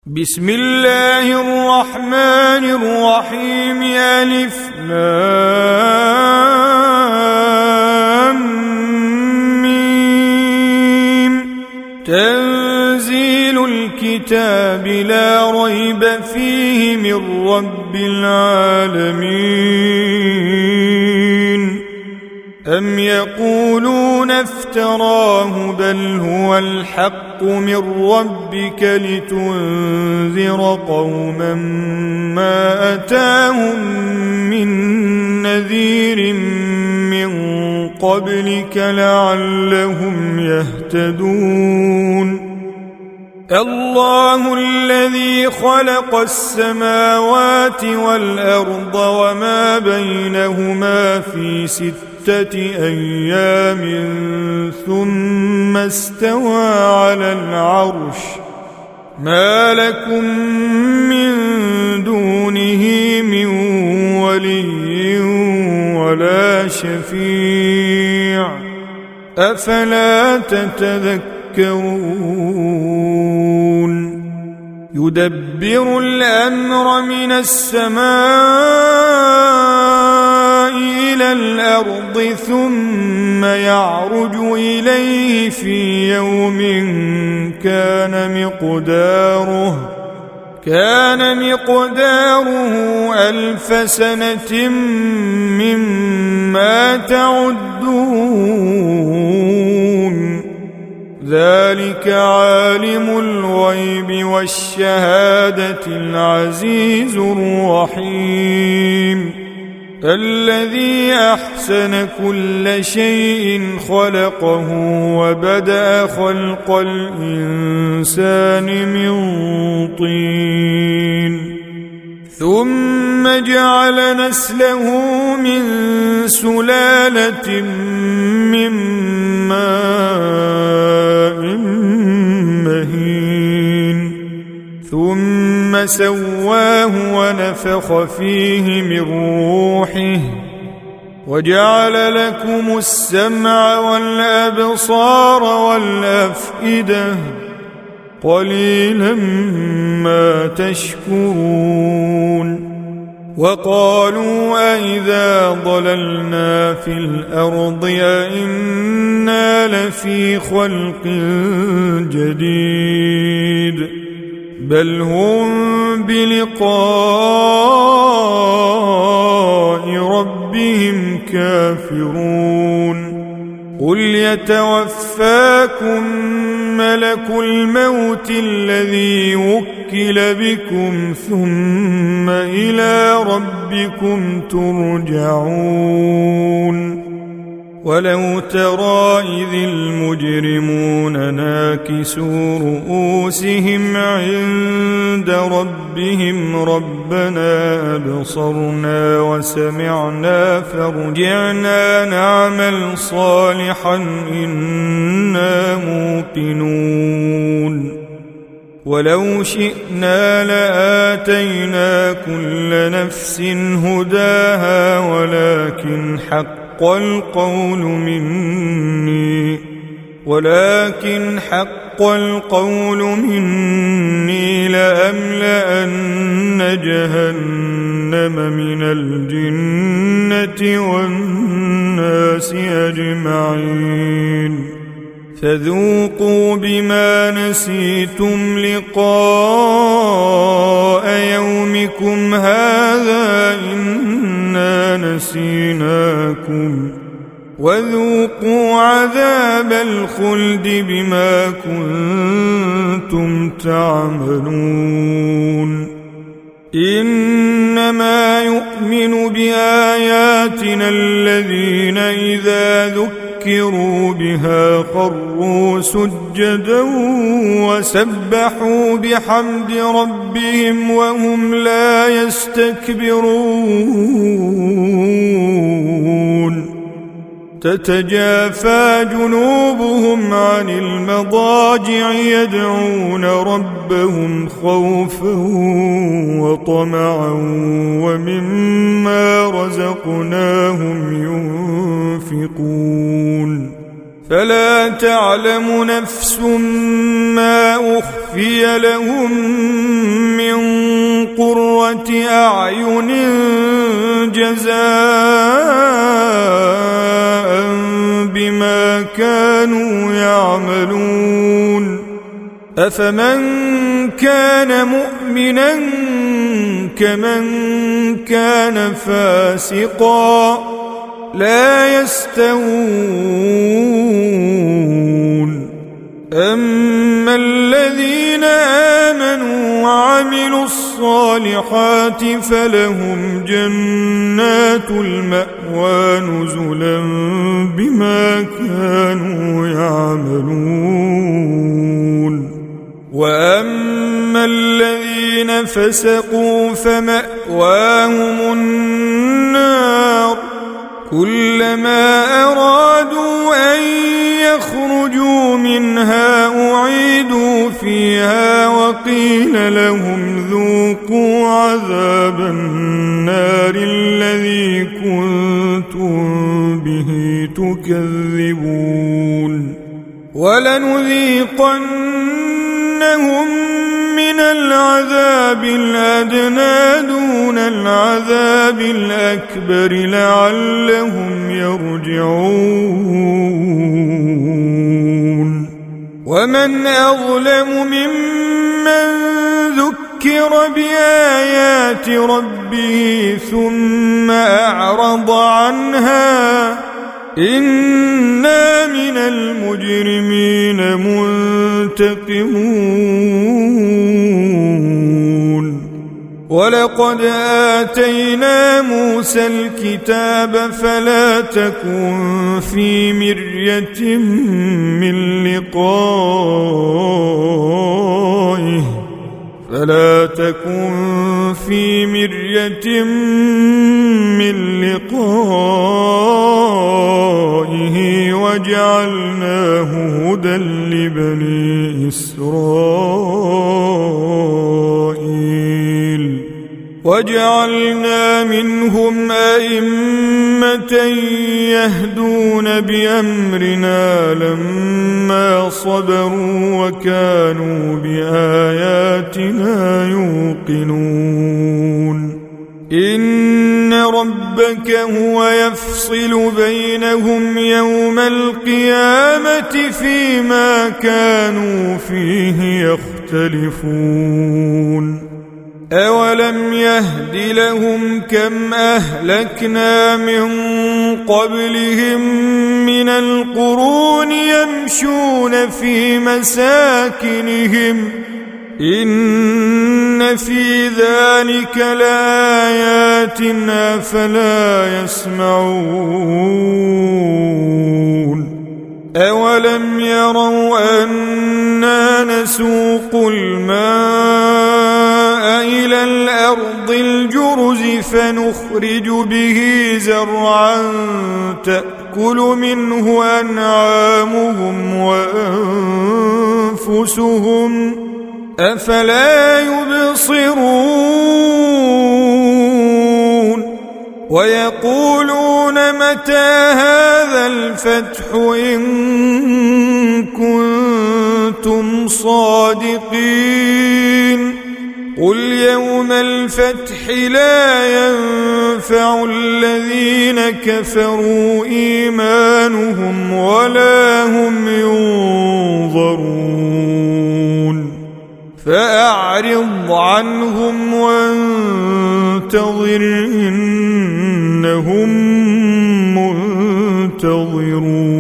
بسم الله الرحمن الرحيم. ألف لام ميم. تنزيل الكتاب لا ريب فيه من رب العالمين. أم يقولون افتراه بل هو الحق من ربك لتنذر قوما ما أتاهم من نذير من قبلك لعلهم يهتدون. الله الذي خلق السماوات والأرض وما بينهما في 6 أيام ثم استوى على العرش. ما لكم من دونه من ولي ولا شفيع أفلا تتذكرون. يدبر الأمر من السماء إلى الأرض ثم يعرج إليه في يوم كان مقداره 1000 سنة مما تعدون. ذلك عالم الغيب والشهادة العزيز الرحيم. الذي أحسن كل شيء خلقه وبدأ خلق الإنسان من طين ثم جعل نسله من سلالة من ماء مهين ثم سواه ونفخ فيه من روحه وجعل لكم السمع والأبصار والأفئدة قليلا ما تشكرون. وقالوا أئذا ضللنا في الأرض أئنا لفي خلق جديد بل هم بلقاء ربهم كافرون. قل يتوفاكم ملك الموت الذي وكل بكم ثم إلى ربكم ترجعون. ولو ترى إذ المجرمون ناكسوا رؤوسهم عند ربهم ربنا أبصرنا وسمعنا فارجعنا نعمل صالحا إنا موقنون. ولو شئنا لآتينا كل نفس هداها ولكن حق القول مني لأملأن جهنم من الجنة والناس أجمعين. فذوقوا بما نسيتم لقاء يومكم هذا إنا نسيناكم وذوقوا عذاب الخلد بما كنتم تعملون. إنما يؤمن بآياتنا الذين إذا ذكروا بها خروا سجدا وسبحوا بحمد ربهم وهم لا يستكبرون. تتجافى جنوبهم عن المضاجع يدعون ربهم خوفا وطمعا ومما رزقناهم ينفقون. فلا تعلم نفس ما أخفي لهم من قرة أعين جزاء بما كانوا يعملون أفمن كان مؤمنا كمن كان فاسقا لا يستوون أما الذين آمنوا وعملوا الصالحات فلهم جنات المأوى نزلا بما كانوا يعملون وأما الذين فسقوا فمأواهم النار كلما أرادوا أن يخرجوا منها أعيدوا فيها وقيل لهم ذوقوا عذاب النار الذي كنتم به تكذبون ولنذيقنهم من العذاب الأدنى دون العذاب الأكبر لعلهم يرجعون ومن أظلم ممن ذكر بآيات ربه ثم أعرض عنها إنا من المجرمين منتقمون ولقد آتينا موسى الكتاب فلا تكن في مرية من لقائه وجعلناه هدى لبني إسرائيل وجعلنا منهم أئمة يهدون بأمرنا لما صبروا وكانوا بآياتنا يوقنون إن ربك هو يفصل بينهم يوم القيامة فيما كانوا فيه يختلفون أولم يهد لهم كم أهلكنا من قبلهم من القرون يمشون في مساكنهم إن في ذلك لآيات أفلا يسمعون أولم يروا أنا نسوق الماء إلى الأرض الجرز فنخرج به زرعا تأكل منه أنعامهم وأنفسهم أفلا يبصرون ويقولون متى هذا الفتح إن كنتم صادقين قل يوم الفتح لا ينفع الذين كفروا إيمانهم ولا هم ينظرون فأعرض عنهم وانتظر إنهم منتظرون